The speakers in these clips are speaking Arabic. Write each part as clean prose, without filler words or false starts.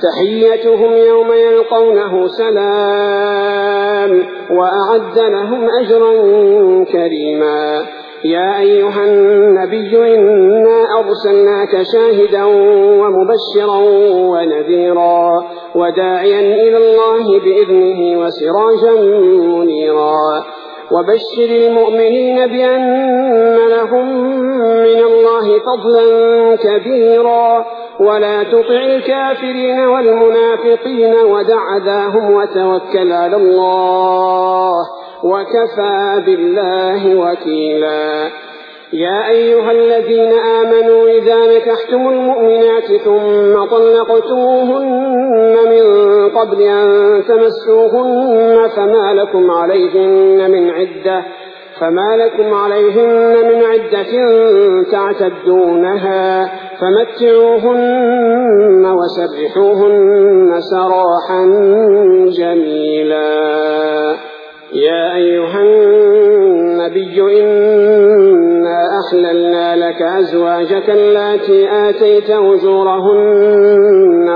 تحيتهم يوم يلقونه سلام وأعد لهم أجرا كريما. يا أيها النبي إنا أرسلناك شاهدا ومبشرا ونذيرا وداعيا إلى الله بإذنه وسراجا منيرا وبشر المؤمنين بأن لهم من الله فضلا كبيرا ولا تطع الكافرين والمنافقين ودع أذاهم وتوكل على الله وكفى بالله وكيلا. يا أيها الذين آمنوا إذا نكحتم المؤمنات ثم طلقتموهن من قبل أن تمسوهن فما لكم عليهن من عدة تعتدونها فمتعوهن وسرحوهن سراحا جميلا. يا أيها النبي إنا أحللنا لك أزواجك اللاتي آتيت أجورهن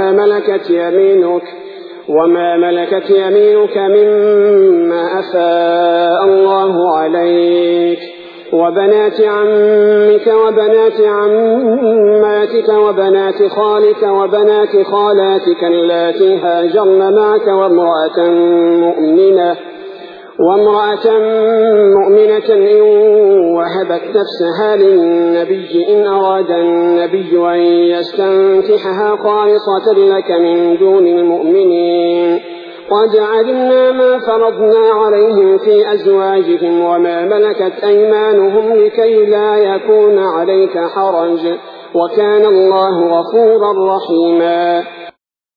وما ملكت يمينك مما أفاء الله عليك وبنات عمك وبنات عماتك وبنات خالك وبنات خالاتك اللاتي هاجرن معك وامرأة مؤمنة إن وهبت نفسها للنبي إن أراد النبي أن يستنكحها خالصة لك من دون المؤمنين. قد علمنا ما فرضنا عليهم في أزواجهم وما ملكت أيمانهم لكي لا يكون عليك حرج وكان الله غفورا رحيما.